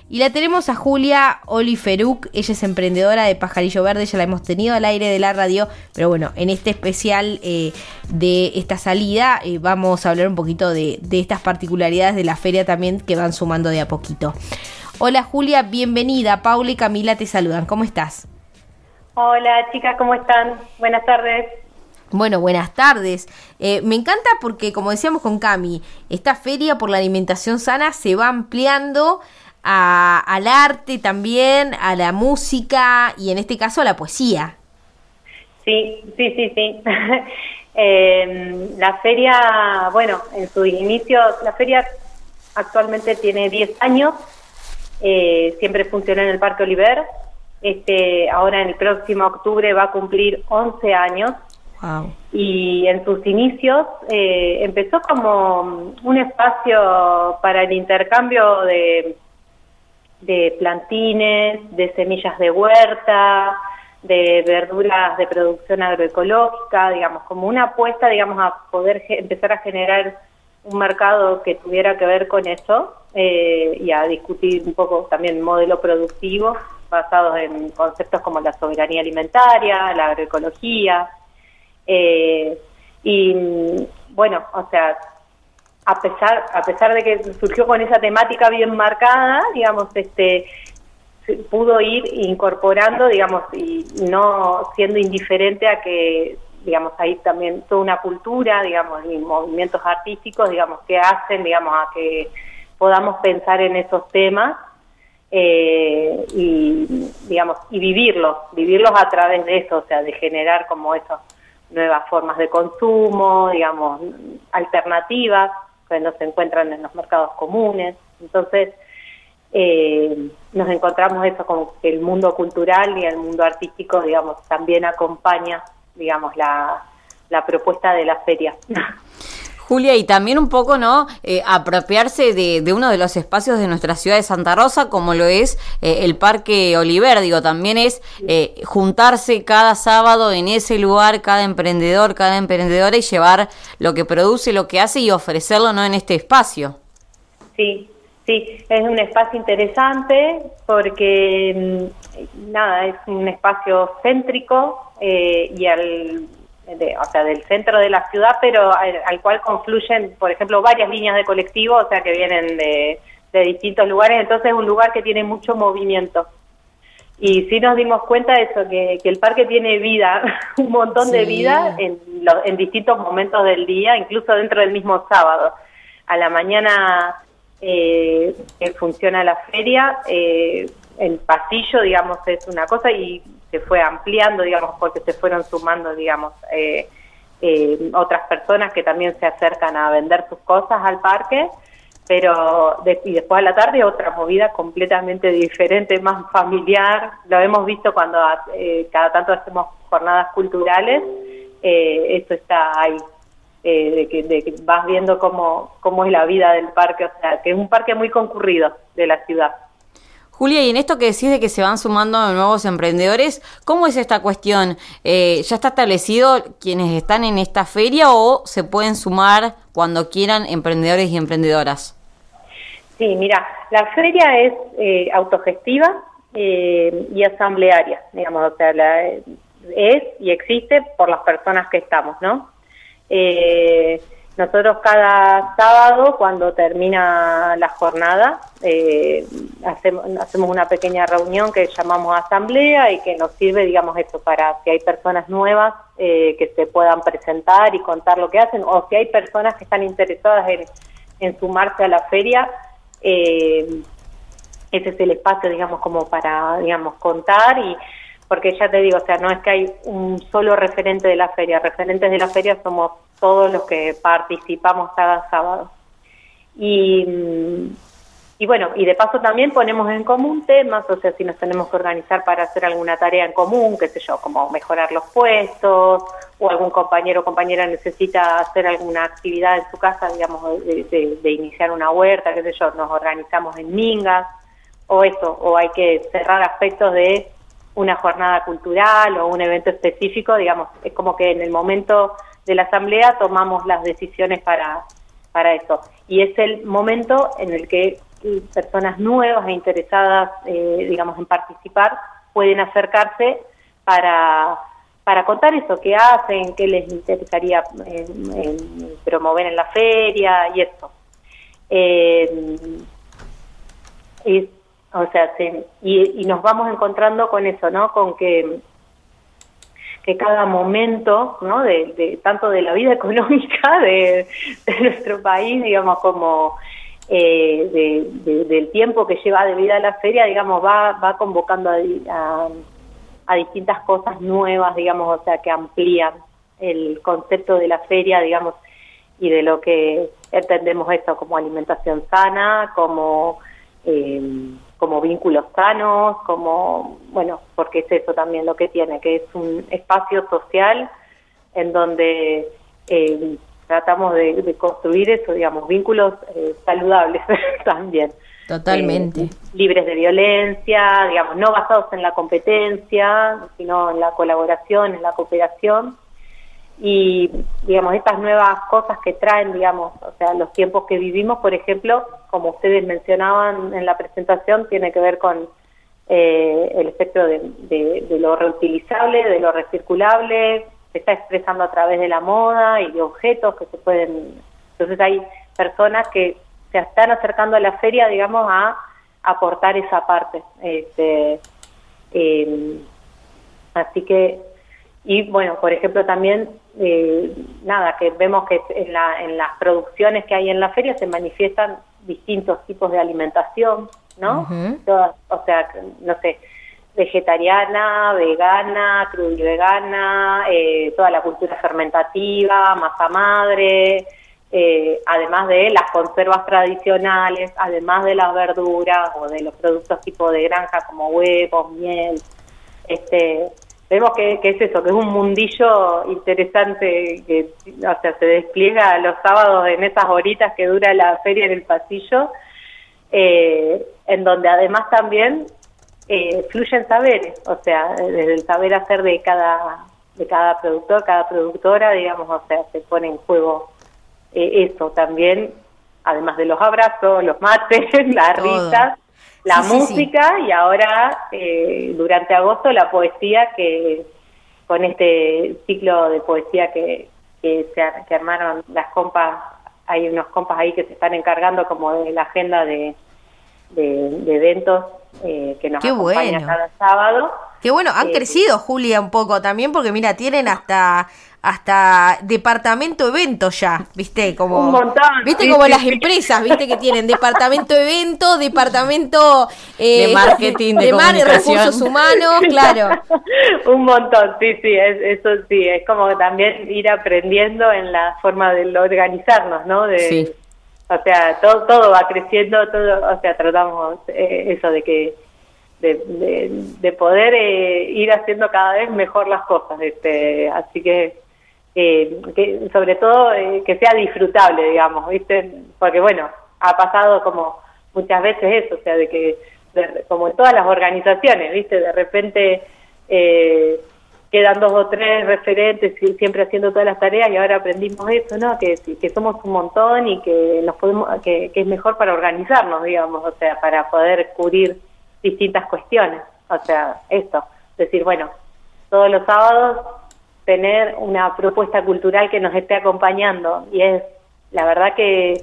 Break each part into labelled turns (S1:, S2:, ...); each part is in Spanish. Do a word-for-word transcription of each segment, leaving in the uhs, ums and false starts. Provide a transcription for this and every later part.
S1: Y la tenemos a Julia Oliferuk, ella es emprendedora de Pajarillo Verde, ya la hemos tenido al aire de la radio, pero bueno, en este especial eh, de esta salida eh, vamos a hablar un poquito de, de estas particularidades de la feria también que van sumando de a poquito. Hola Julia, bienvenida, Paula y Camila te saludan, ¿cómo estás?
S2: Hola chicas, ¿cómo están? Buenas tardes.
S1: Bueno, buenas tardes. Eh, me encanta porque, como decíamos con Cami, esta feria por la alimentación sana se va ampliando a, al arte también, a la música y en este caso a la poesía.
S2: Sí, sí, sí, sí. eh, la feria, bueno, en su inicio, la feria actualmente tiene diez años, eh, siempre funcionó en el Parque Oliver, este, ahora en el próximo octubre va a cumplir once años.
S1: Wow.
S2: Y en sus inicios eh, empezó como un espacio para el intercambio de, de plantines, de semillas de huerta, de verduras de producción agroecológica, digamos, como una apuesta, digamos, a poder ge- empezar a generar un mercado que tuviera que ver con eso eh, y a discutir un poco también modelo productivo basados en conceptos como la soberanía alimentaria, la agroecología. Eh, y bueno, o sea, a pesar a pesar de que surgió con esa temática bien marcada, digamos, este pudo ir incorporando, digamos, y no siendo indiferente a que, digamos, hay también toda una cultura, digamos, y movimientos artísticos, digamos, que hacen, digamos, a que podamos pensar en esos temas eh, y, digamos, y vivirlos, vivirlos a través de eso, o sea, de generar como esos nuevas formas de consumo, digamos, alternativas que no se encuentran en los mercados comunes. Entonces, eh, nos encontramos eso, como que el mundo cultural y el mundo artístico, digamos, también acompaña, digamos, la, la propuesta de la feria.
S3: Julia, y también un poco, ¿no?, eh, apropiarse de, de uno de los espacios de nuestra ciudad de Santa Rosa, como lo es eh, el Parque Oliver, digo, también es eh, juntarse cada sábado en ese lugar, cada emprendedor, cada emprendedora, y llevar lo que produce, lo que hace y ofrecerlo, ¿no?, en este espacio.
S2: Sí, sí, es un espacio interesante porque, nada, es un espacio céntrico eh, y al... De, o sea, del centro de la ciudad, pero al, al cual confluyen, por ejemplo, varias líneas de colectivo, o sea, que vienen de, de distintos lugares, entonces es un lugar que tiene mucho movimiento. Y sí nos dimos cuenta de eso, que, que el parque tiene vida, un montón sí. de vida en, lo, en distintos momentos del día, incluso dentro del mismo sábado. A la mañana eh, que funciona la feria, eh, el pasillo, digamos, es una cosa y se fue ampliando, digamos, porque se fueron sumando, digamos, eh, eh, otras personas que también se acercan a vender sus cosas al parque, pero de, y después a la tarde otra movida completamente diferente, más familiar. Lo hemos visto cuando eh, cada tanto hacemos jornadas culturales, eh, eso está ahí, eh, de, que, de que vas viendo cómo, cómo es la vida del parque, o sea, que es un parque muy concurrido de la ciudad.
S3: Julia, y en esto que decís de que se van sumando nuevos emprendedores, ¿cómo es esta cuestión? Eh, ¿Ya está establecido quienes están en esta feria o se pueden sumar cuando quieran emprendedores y emprendedoras?
S2: Sí, mira, la feria es eh, autogestiva eh, y asamblearia, digamos, o sea, la, es y existe por las personas que estamos, ¿no? Eh, Nosotros cada sábado, cuando termina la jornada, eh, hacemos, hacemos una pequeña reunión que llamamos asamblea y que nos sirve, digamos, esto para si hay personas nuevas eh, que se puedan presentar y contar lo que hacen, o si hay personas que están interesadas en, en sumarse a la feria, eh, ese es el espacio, digamos, como para, digamos, contar y... Porque ya te digo, o sea, no es que hay un solo referente de la feria, referentes de la feria somos todos los que participamos cada sábado. Y, y bueno, y de paso también ponemos en común temas, o sea, si nos tenemos que organizar para hacer alguna tarea en común, qué sé yo, como mejorar los puestos, o algún compañero o compañera necesita hacer alguna actividad en su casa, digamos, de, de, de iniciar una huerta, qué sé yo, nos organizamos en mingas, o eso, o hay que cerrar aspectos de una jornada cultural o un evento específico, digamos, es como que en el momento de la asamblea tomamos las decisiones para, para eso. Y es el momento en el que personas nuevas e interesadas, eh, digamos, en participar, pueden acercarse para, para contar eso, qué hacen, qué les interesaría en, en promover en la feria y eso. Eh, y, o sea, se, y, y nos vamos encontrando con eso, ¿no? Con que que cada momento, ¿no? De, de tanto de la vida económica de, de nuestro país, digamos, como eh, de, de, del tiempo que lleva de vida la feria, digamos, va va convocando a, a, a distintas cosas nuevas, digamos, o sea, que amplían el concepto de la feria, digamos, y de lo que entendemos esto como alimentación sana, como eh, como vínculos sanos, como, bueno, porque es eso también lo que tiene, que es un espacio social en donde eh, tratamos de, de construir eso, digamos, vínculos eh, saludables también.
S1: Totalmente.
S2: Eh, libres de violencia, digamos, no basados en la competencia, sino en la colaboración, en la cooperación. Y, digamos, estas nuevas cosas que traen, digamos, o sea, los tiempos que vivimos, por ejemplo, como ustedes mencionaban en la presentación, tiene que ver con eh, el espectro de, de, de lo reutilizable, de lo recirculable, se está expresando a través de la moda y de objetos que se pueden... Entonces hay personas que se están acercando a la feria, digamos, a aportar esa parte. Este, eh, así que... Y bueno, por ejemplo también, eh, nada, que vemos que en, la, en las producciones que hay en la feria se manifiestan distintos tipos de alimentación, ¿no? Uh-huh. Todas, o sea, no sé, vegetariana, vegana, crudivegana, eh, toda la cultura fermentativa, masa madre, eh, además de las conservas tradicionales, además de las verduras o de los productos tipo de granja como huevos, miel, este... Vemos que, que es eso, que es un mundillo interesante que, o sea, se despliega los sábados en esas horitas que dura la feria en el pasillo, eh, en donde además también eh, fluyen saberes, o sea, desde el saber hacer de cada de cada productor, cada productora, digamos, o sea, se pone en juego eh, eso también, además de los abrazos, los mates, las risas, la sí, música sí, sí. Y ahora eh, durante agosto la poesía, que con este ciclo de poesía que, que se que armaron las compas, hay unos compas ahí que se están encargando como de la agenda de, de, de eventos eh, que nos
S1: Qué
S2: acompañan
S1: bueno.
S2: cada sábado.
S1: Qué bueno, han eh, crecido, Julia, un poco también, porque mira, tienen hasta hasta departamento evento ya, ¿viste? Como
S2: un montón.
S1: ¿Viste?
S2: Sí,
S1: Como
S2: sí,
S1: las
S2: sí.
S1: empresas, ¿viste? Que tienen departamento evento, departamento
S3: eh, de marketing, de, de mar,
S1: recursos humanos, claro.
S2: Un montón, sí, sí, es, eso sí, es como también ir aprendiendo en la forma de organizarnos, ¿no? De,
S3: sí.
S2: O sea, todo todo va creciendo, todo, o sea, tratamos eh, eso de que De, de, de poder eh, ir haciendo cada vez mejor las cosas, este, así que, eh, que sobre todo eh, que sea disfrutable, digamos, ¿viste? Porque bueno, ha pasado como muchas veces eso, o sea, de que de, como en todas las organizaciones, ¿viste? De repente eh, quedan dos o tres referentes y siempre haciendo todas las tareas, y ahora aprendimos eso, ¿no? Que, que somos un montón y que nos podemos, que, que es mejor para organizarnos, digamos, o sea, para poder cubrir distintas cuestiones, o sea, esto, decir, bueno, todos los sábados tener una propuesta cultural que nos esté acompañando, y es la verdad que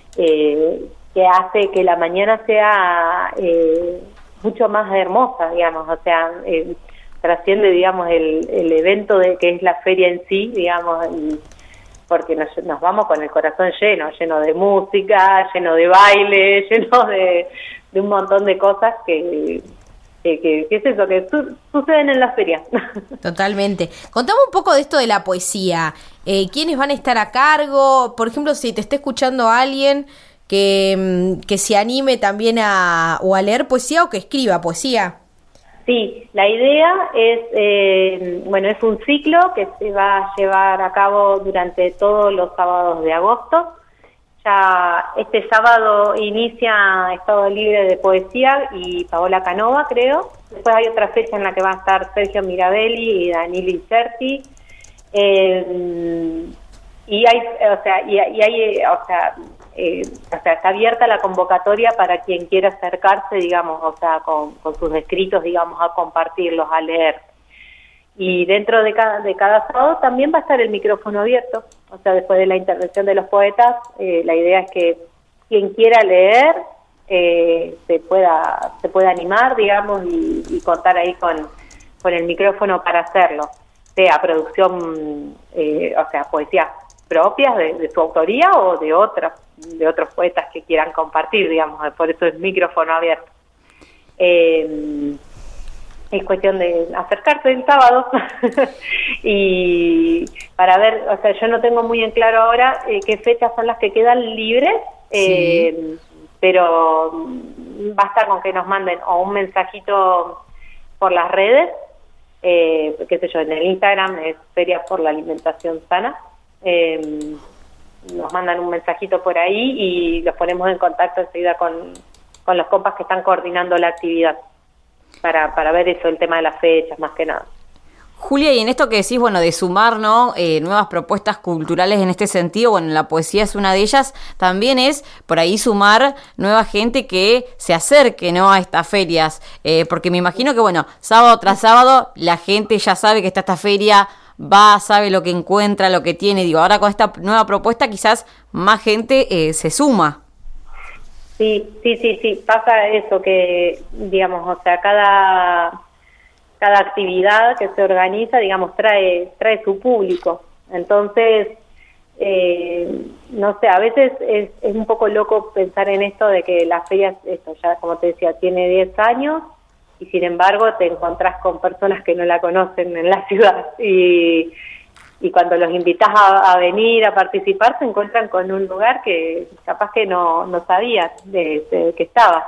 S2: eh, que hace que la mañana sea eh, mucho más hermosa, digamos, o sea, eh, trasciende, digamos, el, el evento de que es la feria en sí, digamos, y porque nos, nos vamos con el corazón lleno, lleno de música, lleno de baile, lleno de, de un montón de cosas que, que, que, que es eso, que su, suceden en las ferias.
S1: Totalmente. Contame un poco de esto de la poesía. Eh, ¿Quiénes van a estar a cargo? Por ejemplo, si te está escuchando alguien que, que se anime también a, o a leer poesía o que escriba poesía.
S2: Sí, la idea es, eh, bueno, es un ciclo que se va a llevar a cabo durante todos los sábados de agosto. Ya este sábado inicia Estado Libre de Poesía y Paola Canova, creo. Después hay otra fecha en la que va a estar Sergio Mirabelli y Daniel Incerti. Eh, y hay, o sea, y, y hay, o sea, eh, o sea, está abierta la convocatoria para quien quiera acercarse, digamos, o sea, con, con sus escritos, digamos, a compartirlos, a leer. Y dentro de cada, de cada sábado también va a estar el micrófono abierto, o sea, después de la intervención de los poetas, eh, la idea es que quien quiera leer eh, se pueda se pueda animar, digamos, y, y contar ahí con, con el micrófono para hacerlo, sea producción, eh, o sea, poesía propias de, de su autoría o de otras de otros poetas que quieran compartir, digamos, por eso es micrófono abierto. Eh, es cuestión de acercarse el sábado y para ver, o sea, yo no tengo muy en claro ahora eh, qué fechas son las que quedan libres, eh, sí. pero basta con que nos manden o un mensajito por las redes, eh, qué sé yo, en el Instagram es Feria por la Alimentación Sana. Eh, nos mandan un mensajito por ahí y los ponemos en contacto enseguida con, con los compas que están coordinando la actividad para, para ver eso, el tema de las fechas más que nada.
S3: Julia, y en esto que decís, bueno, de sumar, ¿no? Eh, nuevas propuestas culturales en este sentido, bueno, la poesía es una de ellas, también es por ahí sumar nueva gente que se acerque, ¿no? A estas ferias, eh, porque me imagino que, bueno, sábado tras sábado la gente ya sabe que está esta feria, va, sabe lo que encuentra, lo que tiene. Digo, ahora con esta nueva propuesta quizás más gente eh, se suma.
S2: Sí, sí, sí, sí, pasa eso que, digamos, o sea, cada cada actividad que se organiza, digamos, trae trae su público. Entonces, eh, no sé, a veces es, es un poco loco pensar en esto de que la feria, esto ya, como te decía, tiene diez años, y sin embargo te encontrás con personas que no la conocen en la ciudad y, y cuando los invitas a, a venir a participar se encuentran con un lugar que capaz que no, no sabías de, de que estaba.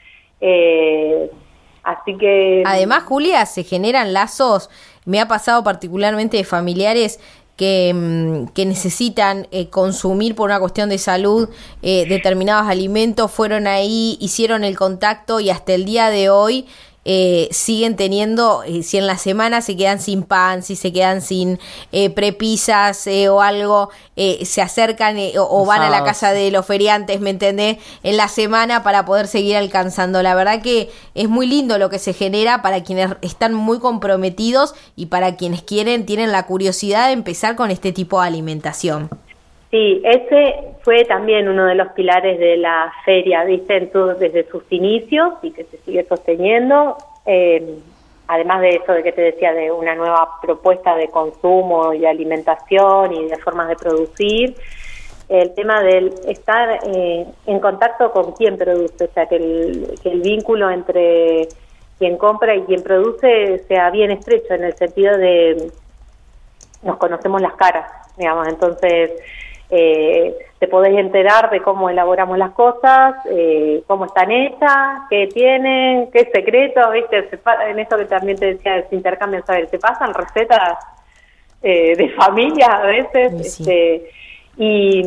S2: Eh, así que...
S1: Además, Julia, se generan lazos, me ha pasado particularmente de familiares que, que necesitan eh, consumir por una cuestión de salud eh, determinados alimentos, fueron ahí, hicieron el contacto y hasta el día de hoy Eh, siguen teniendo, eh, si en la semana se quedan sin pan, si se quedan sin eh, prepisas eh, o algo, eh, se acercan eh, o, o van a la casa de los feriantes, ¿me entendés? En la semana para poder seguir alcanzando. La verdad que es muy lindo lo que se genera para quienes están muy comprometidos y para quienes quieren, tienen la curiosidad de empezar con este tipo de alimentación.
S2: Sí, ese fue también uno de los pilares de la feria, ¿viste? En su, desde sus inicios y que se sigue sosteniendo, eh, además de eso de que te decía, de una nueva propuesta de consumo y alimentación y de formas de producir, el tema del estar eh, en contacto con quien produce, o sea, que el, que el vínculo entre quien compra y quien produce sea bien estrecho, en el sentido de nos conocemos las caras, digamos, entonces... Eh, te podés enterar de cómo elaboramos las cosas, eh, cómo están hechas, qué tienen, qué secretos, ¿viste? Se, en esto que también te decía, se intercambian saber, se pasan recetas eh, de familia a veces, sí. este, y,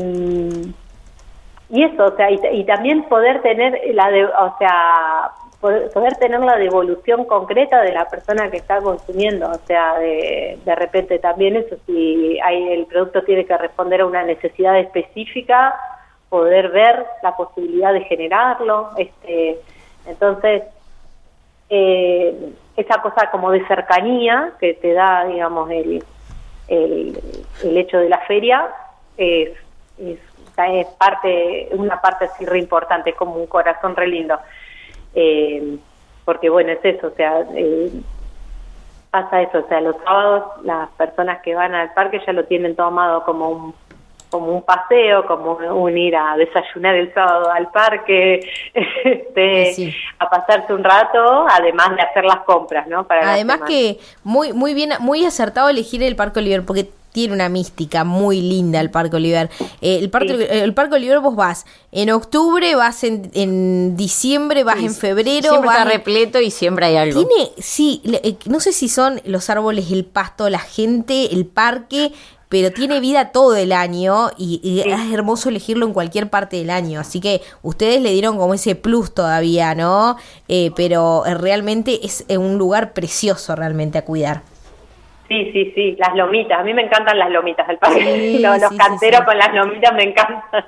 S2: y eso, o sea, y, y también poder tener la, de, o sea, poder, poder tener la devolución concreta de la persona que está consumiendo, o sea, de, de repente también eso, si hay, el producto tiene que responder a una necesidad específica, poder ver la posibilidad de generarlo, este, entonces, eh, esa cosa como de cercanía que te da, digamos, el, el, el hecho de la feria, es, es, es parte, una parte así re importante, es como un corazón re lindo. Eh, porque bueno, es eso, o sea, eh, pasa eso, o sea, los sábados las personas que van al parque ya lo tienen tomado como un como un paseo, como un ir a desayunar el sábado al parque, este, sí. a pasarse un rato, además de hacer las compras, ¿no? Para
S1: además que muy muy bien, muy acertado elegir el Parque Oliver, porque tiene una mística muy linda el Parque Oliver. Eh, el, Parque, sí. el Parque Oliver vos vas en octubre, vas en, en diciembre, vas sí, en febrero.
S3: Siempre
S1: vas
S3: está repleto y siempre hay algo.
S1: Tiene, sí, no sé si son los árboles, el pasto, la gente, el parque, pero tiene vida todo el año y, y sí. es hermoso elegirlo en cualquier parte del año. Así que ustedes le dieron como ese plus todavía, ¿no? Eh, pero realmente es un lugar precioso realmente a cuidar.
S2: Sí, sí, sí, las lomitas. A mí me encantan las lomitas del parque. Sí, los, los
S1: sí,
S2: canteros
S1: sí, sí.
S2: con las lomitas me encantan.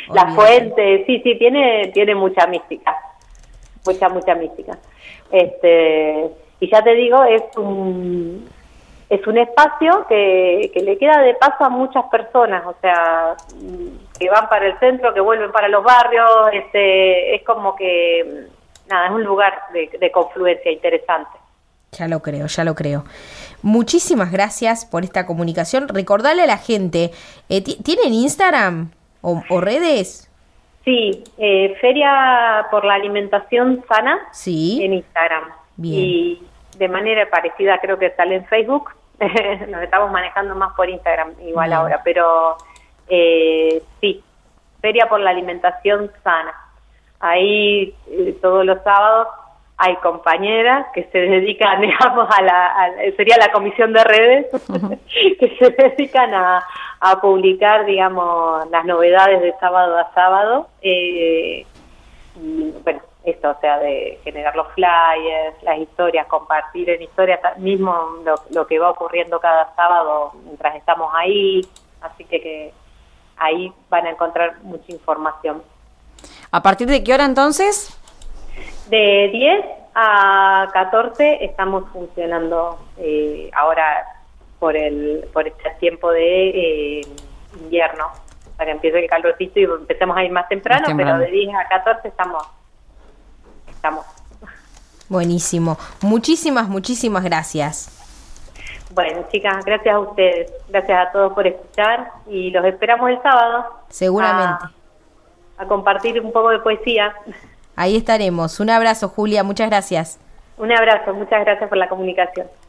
S2: la
S1: Olvídate.
S2: fuente, sí, sí, tiene, tiene mucha mística, mucha, mucha mística. Este, y ya te digo, es un, es un espacio que, que le queda de paso a muchas personas, o sea, que van para el centro, que vuelven para los barrios, este, es como que, nada, es un lugar de, de confluencia interesante.
S1: Ya lo creo, ya lo creo. Muchísimas gracias por esta comunicación. Recordarle a la gente, eh, ¿tienen Instagram o, o redes?
S2: Sí, eh, Feria por la Alimentación Sana
S1: Sí.
S2: en Instagram.
S1: Bien.
S2: Y de manera parecida creo que sale en Facebook. Nos estamos manejando más por Instagram igual
S1: Bien.
S2: ahora, pero eh, sí, Feria por la Alimentación Sana. Ahí eh, todos los sábados hay compañeras que se dedican, digamos, a la, a, sería la comisión de redes, uh-huh. que se dedican a, a publicar, digamos, las novedades de sábado a sábado. Eh, y, bueno, esto, o sea, de generar los flyers, las historias, compartir en historias mismo lo, lo que va ocurriendo cada sábado mientras estamos ahí. Así que, que ahí van a encontrar mucha información.
S3: ¿A partir de qué hora entonces?
S2: De diez a catorce estamos funcionando eh, ahora por el por este tiempo de eh, invierno, para que empiece el calorcito y empecemos a ir más temprano, más temprano, pero de diez a catorce estamos. estamos.
S1: Buenísimo. Muchísimas, muchísimas gracias.
S2: Bueno, chicas, gracias a ustedes. Gracias a todos por escuchar y los esperamos el sábado.
S1: Seguramente.
S2: A, a compartir un poco de poesía.
S1: Ahí estaremos. Un abrazo, Julia. Muchas gracias.
S2: Un abrazo. Muchas gracias por la comunicación.